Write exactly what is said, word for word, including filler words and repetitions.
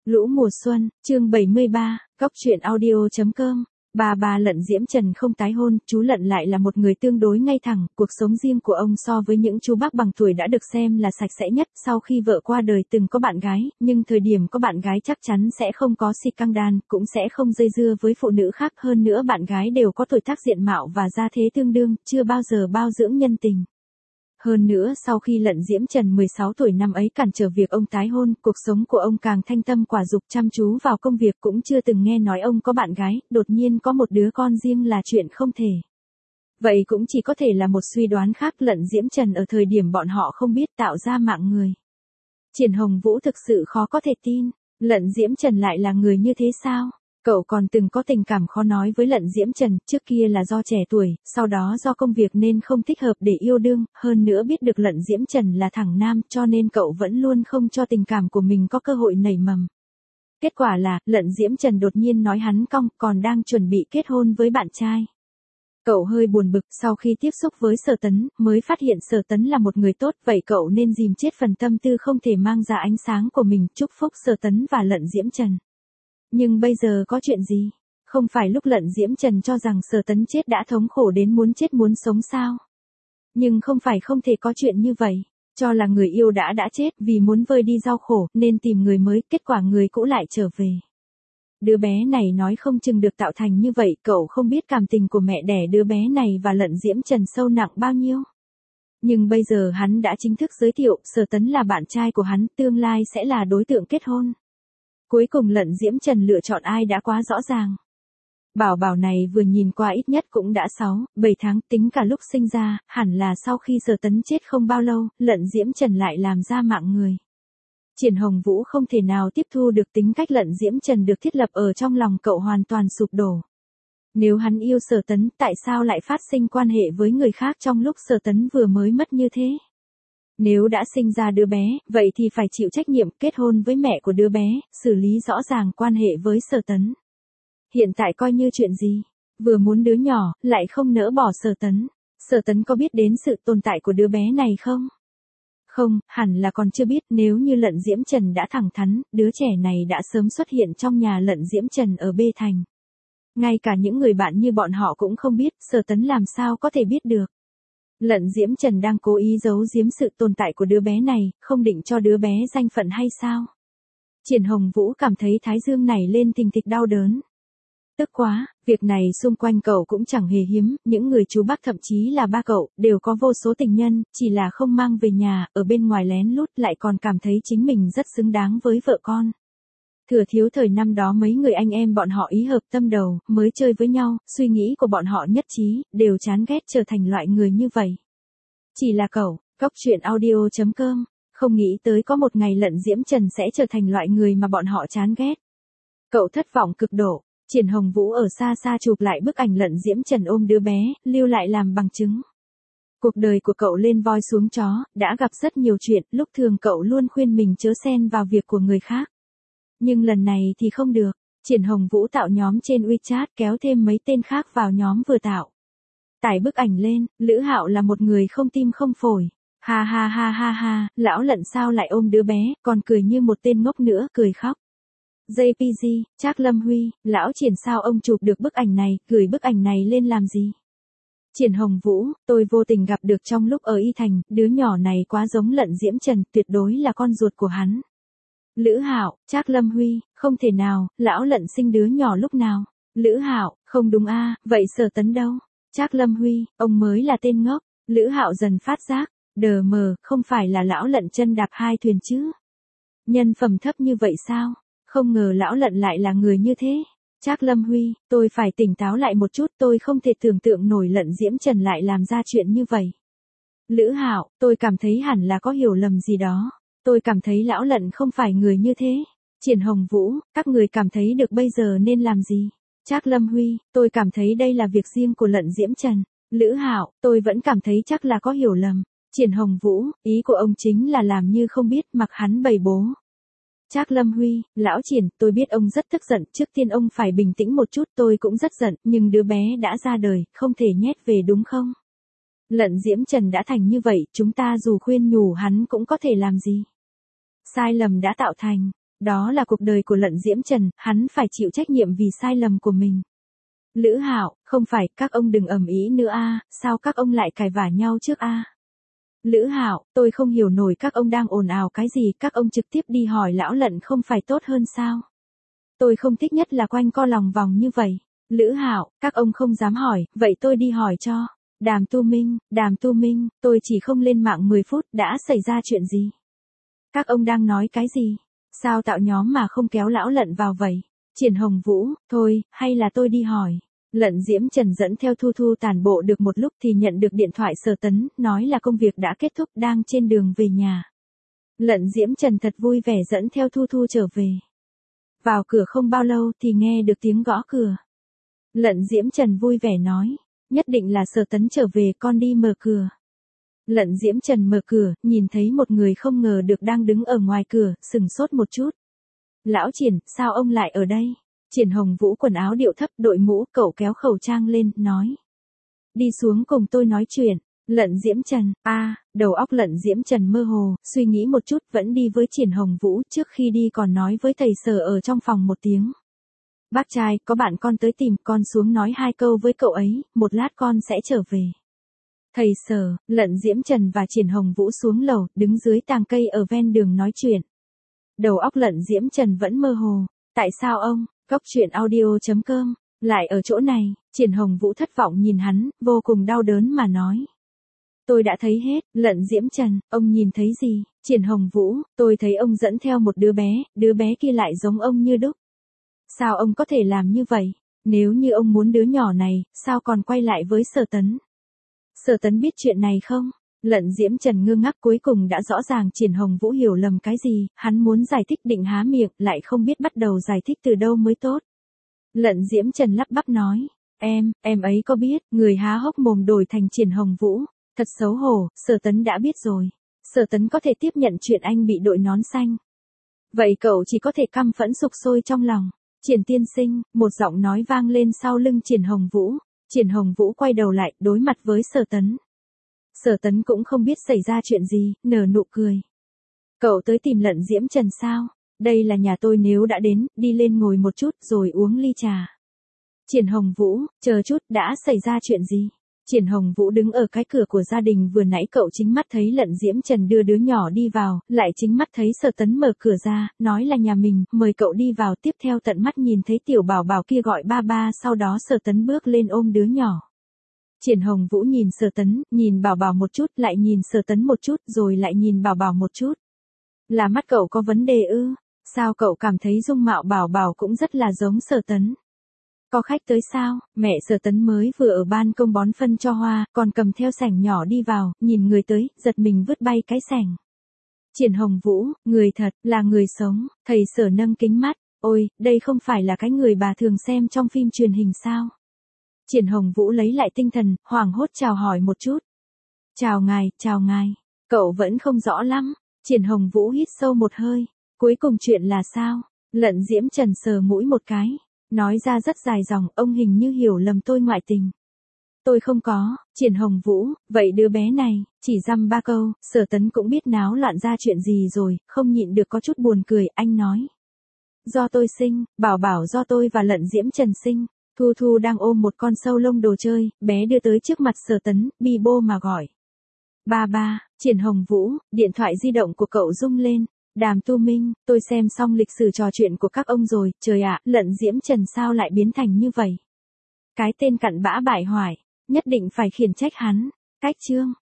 Lũ mùa xuân, chương bảy mươi ba, góc truyện audio chấm com. Bà bà Lận Diễm Trần không tái hôn, chú Lận lại là một người tương đối ngay thẳng, cuộc sống riêng của ông so với những chú bác bằng tuổi đã được xem là sạch sẽ nhất. Sau khi vợ qua đời từng có bạn gái, nhưng thời điểm có bạn gái chắc chắn sẽ không có xì căng đan, cũng sẽ không dây dưa với phụ nữ khác. Hơn nữa bạn gái đều có tuổi tác diện mạo và gia thế tương đương, chưa bao giờ bao dưỡng nhân tình. Hơn nữa sau khi Lận Diễm Trần mười sáu tuổi năm ấy cản trở việc ông tái hôn, cuộc sống của ông càng thanh tâm quả dục chăm chú vào công việc, cũng chưa từng nghe nói ông có bạn gái, đột nhiên có một đứa con riêng là chuyện không thể. Vậy cũng chỉ có thể là một suy đoán khác. Lận Diễm Trần ở thời điểm bọn họ không biết tạo ra mạng người. Triển Hồng Vũ thực sự khó có thể tin, Lận Diễm Trần lại là người như thế sao? Cậu còn từng có tình cảm khó nói với Lận Diễm Trần, trước kia là do trẻ tuổi, sau đó do công việc nên không thích hợp để yêu đương, hơn nữa biết được Lận Diễm Trần là thẳng nam cho nên cậu vẫn luôn không cho tình cảm của mình có cơ hội nảy mầm. Kết quả là, Lận Diễm Trần đột nhiên nói hắn cong, còn đang chuẩn bị kết hôn với bạn trai. Cậu hơi buồn bực, sau khi tiếp xúc với Sở Tấn, mới phát hiện Sở Tấn là một người tốt, vậy cậu nên dìm chết phần tâm tư không thể mang ra ánh sáng của mình, chúc phúc Sở Tấn và Lận Diễm Trần. Nhưng bây giờ có chuyện gì? Không phải lúc Lận Diễm Trần cho rằng Sở Tấn chết đã thống khổ đến muốn chết muốn sống sao? Nhưng không phải không thể có chuyện như vậy. Cho là người yêu đã đã chết vì muốn vơi đi đau khổ nên tìm người mới, kết quả người cũ lại trở về. Đứa bé này nói không chừng được tạo thành như vậy, cậu không biết cảm tình của mẹ đẻ đứa bé này và Lận Diễm Trần sâu nặng bao nhiêu. Nhưng bây giờ hắn đã chính thức giới thiệu, Sở Tấn là bạn trai của hắn, tương lai sẽ là đối tượng kết hôn. Cuối cùng Lận Diễm Trần lựa chọn ai đã quá rõ ràng. Bảo bảo này vừa nhìn qua ít nhất cũng đã sáu, bảy tháng, tính cả lúc sinh ra, hẳn là sau khi Sở Tấn chết không bao lâu, Lận Diễm Trần lại làm ra mạng người. Triển Hồng Vũ không thể nào tiếp thu được tính cách Lận Diễm Trần được thiết lập ở trong lòng cậu, hoàn toàn sụp đổ. Nếu hắn yêu Sở Tấn, tại sao lại phát sinh quan hệ với người khác trong lúc Sở Tấn vừa mới mất như thế? Nếu đã sinh ra đứa bé, vậy thì phải chịu trách nhiệm, kết hôn với mẹ của đứa bé, xử lý rõ ràng quan hệ với Sở Tấn. Hiện tại coi như chuyện gì? Vừa muốn đứa nhỏ, lại không nỡ bỏ Sở Tấn. Sở Tấn có biết đến sự tồn tại của đứa bé này không? Không, hẳn là còn chưa biết. Nếu như Lận Diễm Trần đã thẳng thắn, đứa trẻ này đã sớm xuất hiện trong nhà Lận Diễm Trần ở B Thành. Ngay cả những người bạn như bọn họ cũng không biết, Sở Tấn làm sao có thể biết được. Lận Diễm Trần đang cố ý giấu giếm sự tồn tại của đứa bé này, không định cho đứa bé danh phận hay sao? Triển Hồng Vũ cảm thấy thái dương này lên thình thịch đau đớn. Tức quá, việc này xung quanh cậu cũng chẳng hề hiếm, những người chú bác thậm chí là ba cậu, đều có vô số tình nhân, chỉ là không mang về nhà, ở bên ngoài lén lút lại còn cảm thấy chính mình rất xứng đáng với vợ con. Thừa thiếu thời năm đó mấy người anh em bọn họ ý hợp tâm đầu, mới chơi với nhau, suy nghĩ của bọn họ nhất trí, đều chán ghét trở thành loại người như vậy. Chỉ là cậu, góc truyện audio chấm com, không nghĩ tới có một ngày Lận Diễm Trần sẽ trở thành loại người mà bọn họ chán ghét. Cậu thất vọng cực độ. Triển Hồng Vũ ở xa xa chụp lại bức ảnh Lận Diễm Trần ôm đứa bé, lưu lại làm bằng chứng. Cuộc đời của cậu lên voi xuống chó, đã gặp rất nhiều chuyện, lúc thường cậu luôn khuyên mình chớ xen vào việc của người khác. Nhưng lần này thì không được. Triển Hồng Vũ tạo nhóm trên WeChat, kéo thêm mấy tên khác vào nhóm vừa tạo. Tải bức ảnh lên, Lữ Hạo là một người không tim không phổi. Ha ha ha ha ha, lão Lận sao lại ôm đứa bé, còn cười như một tên ngốc nữa, cười khóc. jê pê giê, Trác Lâm Huy, lão Triển sao ông chụp được bức ảnh này, gửi bức ảnh này lên làm gì? Triển Hồng Vũ, tôi vô tình gặp được trong lúc ở Y Thành, đứa nhỏ này quá giống Lận Diễm Trần, tuyệt đối là con ruột của hắn. Lữ Hạo, Trác Lâm Huy, không thể nào, lão Lận sinh đứa nhỏ lúc nào? Lữ Hạo, không đúng a, vậy Sở Tấn đâu? Trác Lâm Huy, ông mới là tên ngốc. Lữ Hạo dần phát giác, đờ mờ, không phải là lão Lận chân đạp hai thuyền chứ? Nhân phẩm thấp như vậy sao? Không ngờ lão Lận lại là người như thế. Trác Lâm Huy, tôi phải tỉnh táo lại một chút, tôi không thể tưởng tượng nổi Lận Diễm Trần lại làm ra chuyện như vậy. Lữ Hạo, tôi cảm thấy hẳn là có hiểu lầm gì đó. Tôi cảm thấy lão Lận không phải người như thế. Triển Hồng Vũ, các người cảm thấy được bây giờ nên làm gì? Trác Lâm Huy, tôi cảm thấy đây là việc riêng của Lận Diễm Trần. Lữ Hạo, tôi vẫn cảm thấy chắc là có hiểu lầm. Triển Hồng Vũ, ý của ông chính là làm như không biết, mặc hắn bày bố. Trác Lâm Huy, lão Triển, tôi biết ông rất tức giận, trước tiên ông phải bình tĩnh một chút, tôi cũng rất giận, nhưng đứa bé đã ra đời, không thể nhét về đúng không? Lận Diễm Trần đã thành như vậy, chúng ta dù khuyên nhủ hắn cũng có thể làm gì? Sai lầm đã tạo thành, Đó là cuộc đời của Lận Diễm Trần, hắn phải chịu trách nhiệm vì sai lầm của mình. Lữ Hạo, không phải, các ông đừng ầm ĩ nữa a, sao các ông lại cãi vả nhau trước a? Lữ Hạo, tôi không hiểu nổi các ông đang ồn ào cái gì, các ông trực tiếp đi hỏi lão Lận không phải tốt hơn sao? Tôi không thích nhất là quanh co lòng vòng như vậy. Lữ Hạo, các ông không dám hỏi, vậy tôi đi hỏi cho. Đàm Tu Minh, Đàm Tu Minh, tôi chỉ không lên mạng mười phút, đã xảy ra chuyện gì? Các ông đang nói cái gì? Sao tạo nhóm mà không kéo lão Lận vào vậy? Triển Hồng Vũ, thôi, hay là tôi đi hỏi. Lận Diễm Trần dẫn theo Thu Thu tản bộ được một lúc thì nhận được điện thoại Sở Tấn, nói là công việc đã kết thúc, đang trên đường về nhà. Lận Diễm Trần thật vui vẻ dẫn theo Thu Thu trở về. Vào cửa không bao lâu thì nghe được tiếng gõ cửa. Lận Diễm Trần vui vẻ nói, nhất định là Sở Tấn trở về, con đi mở cửa. Lận Diễm Trần mở cửa, nhìn thấy một người không ngờ được đang đứng ở ngoài cửa, sừng sốt một chút. Lão Triển, sao ông lại ở đây? Triển Hồng Vũ quần áo điệu thấp, đội mũ, cậu kéo khẩu trang lên, nói. Đi xuống cùng tôi nói chuyện. Lận Diễm Trần, a, à, đầu óc Lận Diễm Trần mơ hồ, suy nghĩ một chút vẫn đi với Triển Hồng Vũ, trước khi đi còn nói với thầy Sở ở trong phòng một tiếng. Bác trai, có bạn con tới tìm, con xuống nói hai câu với cậu ấy, một lát con sẽ trở về. Thầy Sở, Lận Diễm Trần và Triển Hồng Vũ xuống lầu, đứng dưới tàng cây ở ven đường nói chuyện. Đầu óc Lận Diễm Trần vẫn mơ hồ, tại sao ông, Góc Chuyện Audio chấm com, lại ở chỗ này? Triển Hồng Vũ thất vọng nhìn hắn, vô cùng đau đớn mà nói. Tôi đã thấy hết. Lận Diễm Trần, ông nhìn thấy gì? Triển Hồng Vũ, tôi thấy ông dẫn theo một đứa bé, đứa bé kia lại giống ông như đúc. Sao ông có thể làm như vậy? Nếu như ông muốn đứa nhỏ này, sao còn quay lại với Sở Tấn? Sở Tấn biết chuyện này không? Lận Diễm Trần ngơ ngác, cuối cùng đã rõ ràng Triển Hồng Vũ hiểu lầm cái gì, hắn muốn giải thích định há miệng, lại không biết bắt đầu giải thích từ đâu mới tốt. Lận Diễm Trần lắp bắp nói, em, em ấy có biết, người há hốc mồm đổi thành Triển Hồng Vũ, thật xấu hổ, Sở Tấn đã biết rồi. Sở Tấn có thể tiếp nhận chuyện anh bị đội nón xanh. Vậy cậu chỉ có thể căm phẫn sục sôi trong lòng. Triển tiên sinh, một giọng nói vang lên sau lưng Triển Hồng Vũ. Triển Hồng Vũ quay đầu lại, đối mặt với Sở Tấn. Sở Tấn cũng không biết xảy ra chuyện gì, nở nụ cười. Cậu tới tìm Lận Diễm Trần sao? Đây là nhà tôi, nếu đã đến, đi lên ngồi một chút rồi uống ly trà. Triển Hồng Vũ, chờ chút, đã xảy ra chuyện gì? Triển Hồng Vũ đứng ở cái cửa của gia đình, vừa nãy cậu chính mắt thấy Lận Diễm Trần đưa đứa nhỏ đi vào, lại chính mắt thấy Sở Tấn mở cửa ra, nói là nhà mình, mời cậu đi vào, tiếp theo tận mắt nhìn thấy tiểu bảo bảo kia gọi ba ba, sau đó Sở Tấn bước lên ôm đứa nhỏ. Triển Hồng Vũ nhìn Sở Tấn, nhìn bảo bảo một chút, lại nhìn Sở Tấn một chút, rồi lại nhìn bảo bảo một chút. Là mắt cậu có vấn đề ư? Sao cậu cảm thấy dung mạo bảo bảo cũng rất là giống Sở Tấn? Có khách tới sao? Mẹ Sở Tấn mới vừa ở ban công bón phân cho hoa, còn cầm theo sẻng nhỏ đi vào, nhìn người tới, giật mình vứt bay cái sẻng. Triển Hồng Vũ, người thật, là người sống. Thầy Sở nâng kính mắt, ôi, đây không phải là cái người bà thường xem trong phim truyền hình sao? Triển Hồng Vũ lấy lại tinh thần, hoảng hốt chào hỏi một chút. Chào ngài, chào ngài. Cậu vẫn không rõ lắm. Triển Hồng Vũ hít sâu một hơi. Cuối cùng chuyện là sao? Lận Diễm Trần sờ mũi một cái. Nói ra rất dài dòng, ông hình như hiểu lầm tôi ngoại tình. Tôi không có. Triển Hồng Vũ, vậy đứa bé này, chỉ dăm ba câu, Sở Tấn cũng biết náo loạn ra chuyện gì rồi, không nhịn được có chút buồn cười, anh nói. Do tôi sinh, bảo bảo do tôi và Lận Diễm Trần sinh. Thu Thu đang ôm một con sâu lông đồ chơi, bé đưa tới trước mặt Sở Tấn, bi bô mà gọi. Ba ba, Triển Hồng Vũ, điện thoại di động của cậu rung lên. Đàm Tu Minh, tôi xem xong lịch sử trò chuyện của các ông rồi, trời ạ, Lận Diễm Trần sao lại biến thành như vậy? Cái tên cặn bã bại hoại, nhất định phải khiển trách hắn. Cách chương.